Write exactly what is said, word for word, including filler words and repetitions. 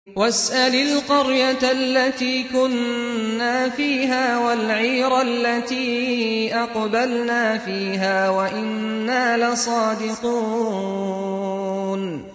واسأل القرية التي كنا فيها والعير التي أقبلنا فيها وإنا لصادقون